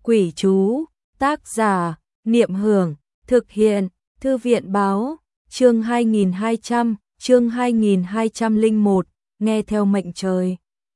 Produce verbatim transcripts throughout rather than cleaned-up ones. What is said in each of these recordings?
Quỷ chú, tác giả, Niệm Hưởng, thực hiện, Thư viện báo, chương hai nghìn hai trăm, chương hai nghìn hai trăm lẻ một, nghe theo mệnh trời.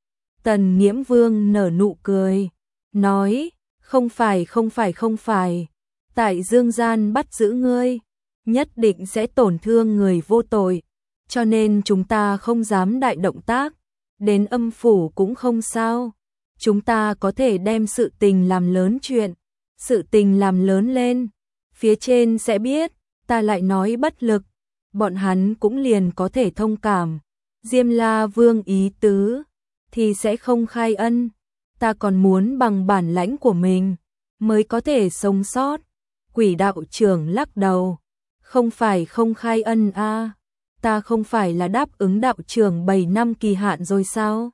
Tần Nghiễm Vương nở nụ cười, nói, không phải không phải không phải, tại dương gian bắt giữ ngươi, nhất định sẽ tổn thương người vô tội, cho nên chúng ta không dám đại động tác, đến âm phủ cũng không sao. Chúng ta có thể đem sự tình làm lớn chuyện, sự tình làm lớn lên, phía trên sẽ biết, ta lại nói bất lực, bọn hắn cũng liền có thể thông cảm. Diêm La Vương ý tứ thì sẽ không khai ân, ta còn muốn bằng bản lãnh của mình mới có thể sống sót. Quỷ đạo trưởng lắc đầu, không phải không khai ân a, à, ta không phải là đáp ứng đạo trưởng bảy năm kỳ hạn rồi sao?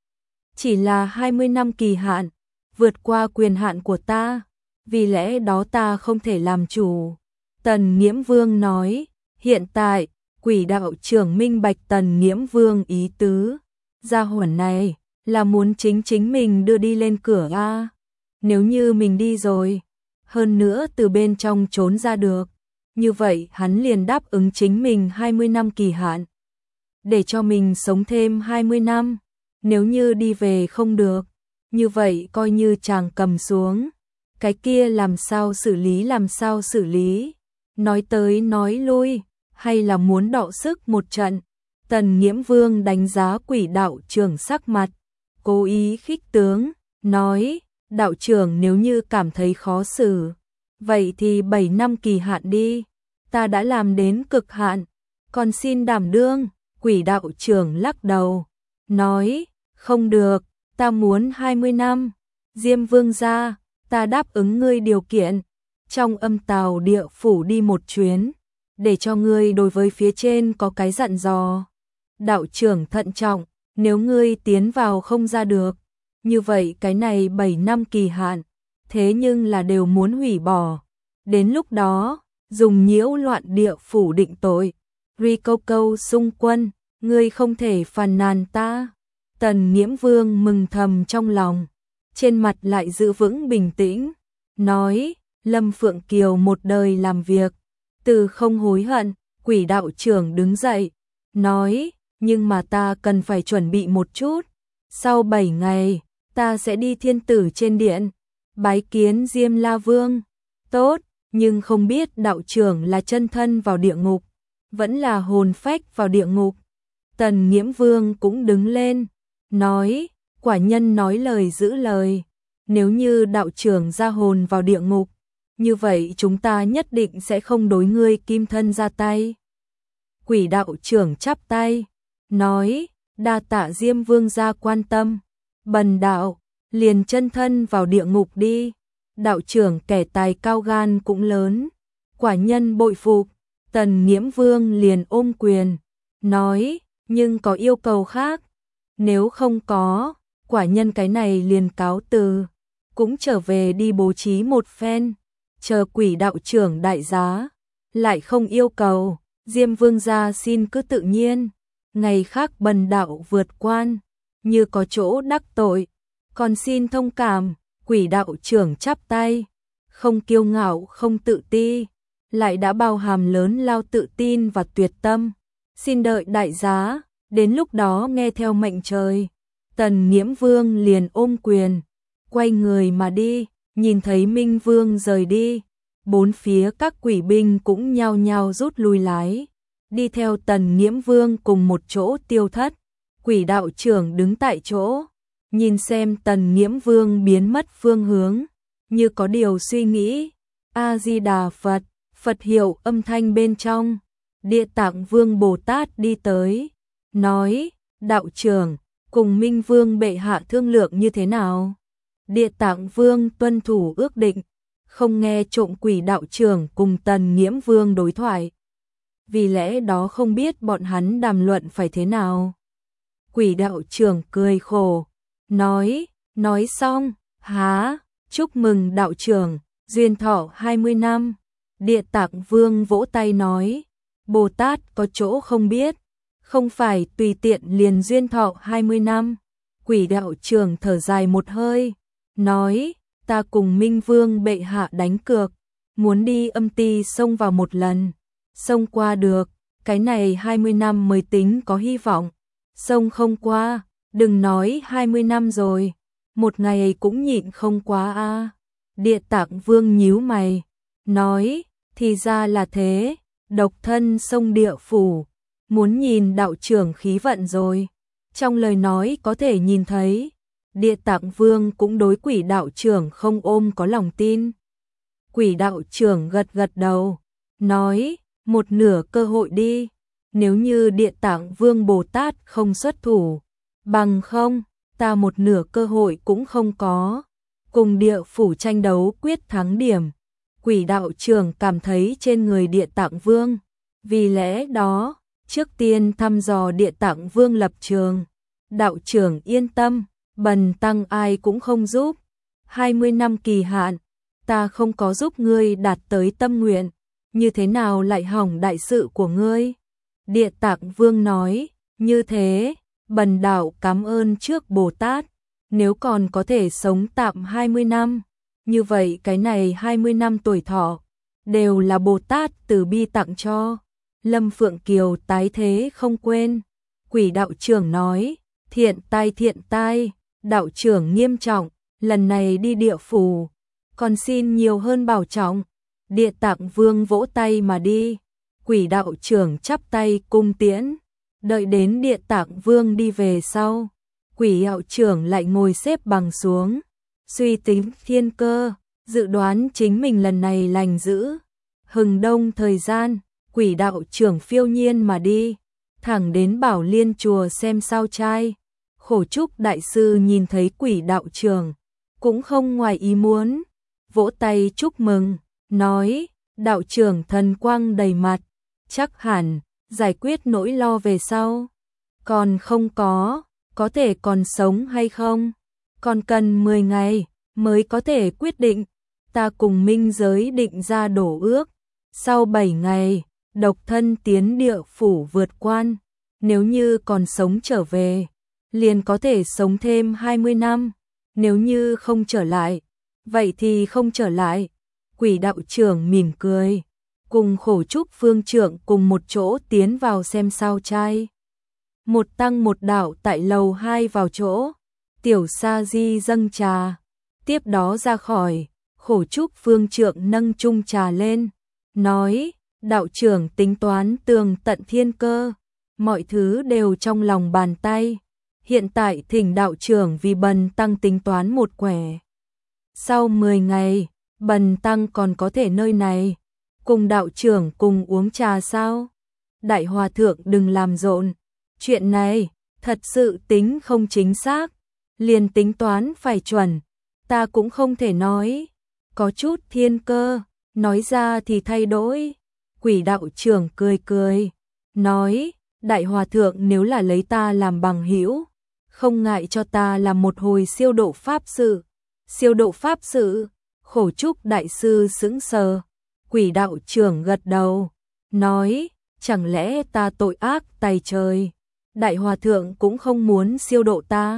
Chỉ là hai mươi năm kỳ hạn, vượt qua quyền hạn của ta, vì lẽ đó ta không thể làm chủ. Tần Nghiễm Vương nói, hiện tại, quỷ đạo trưởng minh bạch Tần Nghiễm Vương ý tứ, gia hỏa này là muốn chính chính mình đưa đi lên cửa a. Nếu như mình đi rồi, hơn nữa từ bên trong trốn ra được, như vậy hắn liền đáp ứng chính mình hai mươi năm kỳ hạn, để cho mình sống thêm hai mươi năm. Nếu như đi về không được, như vậy coi như chàng cầm xuống, cái kia làm sao xử lý làm sao xử lý, nói tới nói lui, hay là muốn đọ sức một trận. Tần Nghiễm Vương đánh giá quỷ đạo trưởng sắc mặt, cố ý khích tướng, nói, đạo trưởng nếu như cảm thấy khó xử, vậy thì bảy năm kỳ hạn đi, ta đã làm đến cực hạn, còn xin đảm đương. Quỷ đạo trưởng lắc đầu, nói, không được, ta muốn hai mươi năm. Diêm Vương gia, ta đáp ứng ngươi điều kiện, trong âm tào địa phủ đi một chuyến, để cho ngươi đối với phía trên có cái dặn dò. Đạo trưởng thận trọng, nếu ngươi tiến vào không ra được, như vậy cái này bảy năm kỳ hạn, thế nhưng là đều muốn hủy bỏ. Đến lúc đó, dùng nhiễu loạn địa phủ định tội. Ri câu câu xung quân, ngươi không thể phàn nàn ta. Tần Nghiễm Vương mừng thầm trong lòng, trên mặt lại giữ vững bình tĩnh, nói, Lâm Phượng Kiều một đời làm việc, từ không hối hận. Quỷ đạo trưởng đứng dậy, nói, nhưng mà ta cần phải chuẩn bị một chút, sau bảy ngày, ta sẽ đi thiên tử trên điện, bái kiến Diêm La Vương. Tốt, nhưng không biết đạo trưởng là chân thân vào địa ngục, vẫn là hồn phách vào địa ngục. Tần Nghiễm Vương cũng đứng lên, nói, quả nhân nói lời giữ lời, nếu như đạo trưởng ra hồn vào địa ngục, như vậy chúng ta nhất định sẽ không đối ngươi kim thân ra tay. Quỷ đạo trưởng chắp tay, nói, đa tạ Diêm Vương gia quan tâm, bần đạo, liền chân thân vào địa ngục đi. Đạo trưởng kẻ tài cao gan cũng lớn, quả nhân bội phục. Tần Nghiễm Vương liền ôm quyền, nói, nhưng có yêu cầu khác, nếu không có, quả nhân cái này liền cáo từ, cũng trở về đi bố trí một phen, chờ quỷ đạo trưởng đại giá, lại không yêu cầu, Diêm Vương gia xin cứ tự nhiên, ngày khác bần đạo vượt quan, như có chỗ đắc tội, còn xin thông cảm. Quỷ đạo trưởng chắp tay, không kiêu ngạo không tự ti, lại đã bao hàm lớn lao tự tin và tuyệt tâm, xin đợi đại giá, đến lúc đó nghe theo mệnh trời. Tần Nghiễm Vương liền ôm quyền, quay người mà đi, nhìn thấy Minh Vương rời đi, bốn phía các quỷ binh cũng nhao nhao rút lui lái, đi theo Tần Nghiễm Vương cùng một chỗ tiêu thất. Quỷ đạo trưởng đứng tại chỗ, nhìn xem Tần Nghiễm Vương biến mất phương hướng, như có điều suy nghĩ. A Di Đà Phật, Phật hiệu âm thanh bên trong, Địa Tạng Vương Bồ Tát đi tới, nói, đạo trưởng, cùng Minh Vương bệ hạ thương lượng như thế nào? Địa Tạng Vương tuân thủ ước định, không nghe trộm quỷ đạo trưởng cùng Tần Nghiễm Vương đối thoại, vì lẽ đó không biết bọn hắn đàm luận phải thế nào. Quỷ đạo trưởng cười khổ, nói, nói xong, há, chúc mừng đạo trưởng, duyên thọ hai mươi năm. Địa Tạng Vương vỗ tay nói, Bồ Tát có chỗ không biết, không phải tùy tiện liền duyên thọ hai mươi năm. Quỷ đạo trưởng thở dài một hơi, nói, ta cùng Minh Vương bệ hạ đánh cược, muốn đi âm ti xông vào một lần, xông qua được, cái này hai mươi năm mới tính có hy vọng, xông không qua, đừng nói hai mươi năm rồi, một ngày cũng nhịn không quá a. À. Địa Tạng Vương nhíu mày, nói, thì ra là thế, độc thân xông địa phủ, muốn nhìn đạo trưởng khí vận rồi. Trong lời nói có thể nhìn thấy, Địa Tạng Vương cũng đối quỷ đạo trưởng không ôm có lòng tin. Quỷ đạo trưởng gật gật đầu, nói, một nửa cơ hội đi, nếu như Địa Tạng Vương Bồ Tát không xuất thủ, bằng không, ta một nửa cơ hội cũng không có. Cùng địa phủ tranh đấu quyết thắng điểm, quỷ đạo trưởng cảm thấy trên người Địa Tạng Vương, vì lẽ đó, trước tiên thăm dò Địa Tạng Vương lập trường. Đạo trưởng yên tâm, bần tăng ai cũng không giúp, hai mươi năm kỳ hạn, ta không có giúp ngươi đạt tới tâm nguyện, như thế nào lại hỏng đại sự của ngươi? Địa Tạng Vương nói, như thế, bần đạo cảm ơn trước Bồ Tát, nếu còn có thể sống tạm hai mươi năm, như vậy cái này hai mươi năm tuổi thọ, đều là Bồ Tát từ bi tặng cho. Lâm Phượng Kiều tái thế không quên, quỷ đạo trưởng nói, thiện tai thiện tai, đạo trưởng nghiêm trọng, lần này đi địa phủ, còn xin nhiều hơn bảo trọng. Địa Tạng Vương vỗ tay mà đi, quỷ đạo trưởng chắp tay cung tiễn, đợi đến Địa Tạng Vương đi về sau, quỷ đạo trưởng lại ngồi xếp bằng xuống, suy tính thiên cơ, dự đoán chính mình lần này lành dữ. Hừng đông thời gian, quỷ đạo trưởng phiêu nhiên mà đi, thẳng đến Bảo Liên chùa xem sao trai. Khổ Trúc đại sư nhìn thấy quỷ đạo trưởng, cũng không ngoài ý muốn, vỗ tay chúc mừng, nói, đạo trưởng thần quang đầy mặt, chắc hẳn, giải quyết nỗi lo về sau. Còn không có, có thể còn sống hay không? Còn cần mười ngày, mới có thể quyết định, ta cùng minh giới định ra đổ ước. Sau bảy ngày, độc thân tiến địa phủ vượt quan, nếu như còn sống trở về, liền có thể sống thêm hai mươi năm, nếu như không trở lại, vậy thì không trở lại. Quỷ đạo trưởng mỉm cười, cùng Khổ Trúc phương trưởng cùng một chỗ tiến vào xem sao trai. Một tăng một đạo tại lầu hai vào chỗ, Tiểu Sa Di dâng trà, tiếp đó ra khỏi, Khổ Trúc phương trưởng nâng chung trà lên, nói, đạo trưởng tính toán tường tận thiên cơ, mọi thứ đều trong lòng bàn tay, hiện tại thỉnh đạo trưởng vì bần tăng tính toán một quẻ. Sau mười ngày, bần tăng còn có thể nơi này, cùng đạo trưởng cùng uống trà sao? Đại hòa thượng đừng làm rộn, chuyện này, thật sự tính không chính xác, liền tính toán phải chuẩn, ta cũng không thể nói, có chút thiên cơ, nói ra thì thay đổi. Quỷ đạo trưởng cười cười, nói, đại hòa thượng nếu là lấy ta làm bằng hữu, không ngại cho ta làm một hồi siêu độ pháp sự. Siêu độ pháp sự, Khổ Trúc đại sư sững sờ, quỷ đạo trưởng gật đầu, nói, chẳng lẽ ta tội ác tày trời, đại hòa thượng cũng không muốn siêu độ ta.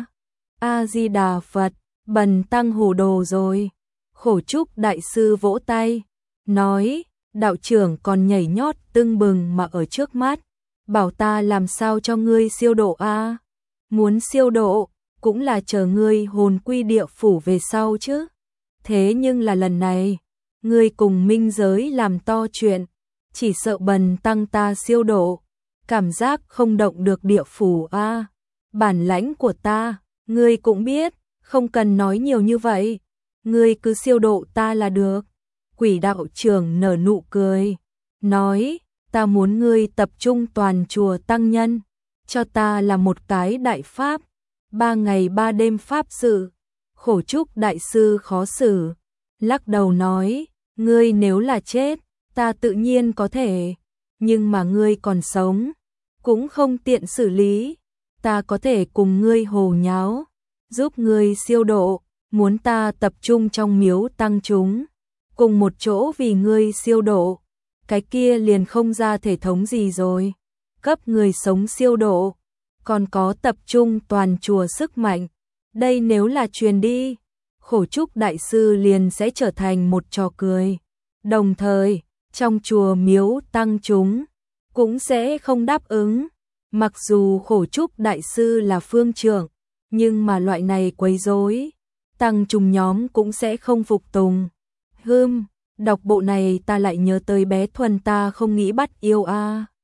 A-di-đà Phật, bần tăng hồ đồ rồi. Khổ Trúc đại sư vỗ tay, nói, đạo trưởng còn nhảy nhót tưng bừng mà ở trước mắt, bảo ta làm sao cho ngươi siêu độ a? Muốn siêu độ, cũng là chờ ngươi hồn quy địa phủ về sau chứ. Thế nhưng là lần này, ngươi cùng minh giới làm to chuyện, chỉ sợ bần tăng ta siêu độ, cảm giác không động được địa phủ a. Bản lãnh của ta, ngươi cũng biết, không cần nói nhiều như vậy, ngươi cứ siêu độ ta là được. Quỷ đạo trưởng nở nụ cười, nói, ta muốn ngươi tập trung toàn chùa tăng nhân, cho ta là một cái đại pháp, ba ngày ba đêm pháp sự. Khổ Trúc đại sư khó xử, lắc đầu nói, ngươi nếu là chết, ta tự nhiên có thể, nhưng mà ngươi còn sống, cũng không tiện xử lý, ta có thể cùng ngươi hồ nháo, giúp ngươi siêu độ, muốn ta tập trung trong miếu tăng chúng, cùng một chỗ vì ngươi siêu độ, cái kia liền không ra thể thống gì rồi, cấp người sống siêu độ, còn có tập trung toàn chùa sức mạnh, đây nếu là truyền đi. Khổ trúc đại sư liền sẽ trở thành một trò cười. Đồng thời, trong chùa miếu tăng chúng cũng sẽ không đáp ứng. Mặc dù khổ trúc đại sư là phương trưởng, nhưng mà loại này quấy rối, tăng chúng nhóm cũng sẽ không phục tùng. Hưm, đọc bộ này ta lại nhớ tới bé Thuần ta không nghĩ bắt yêu a.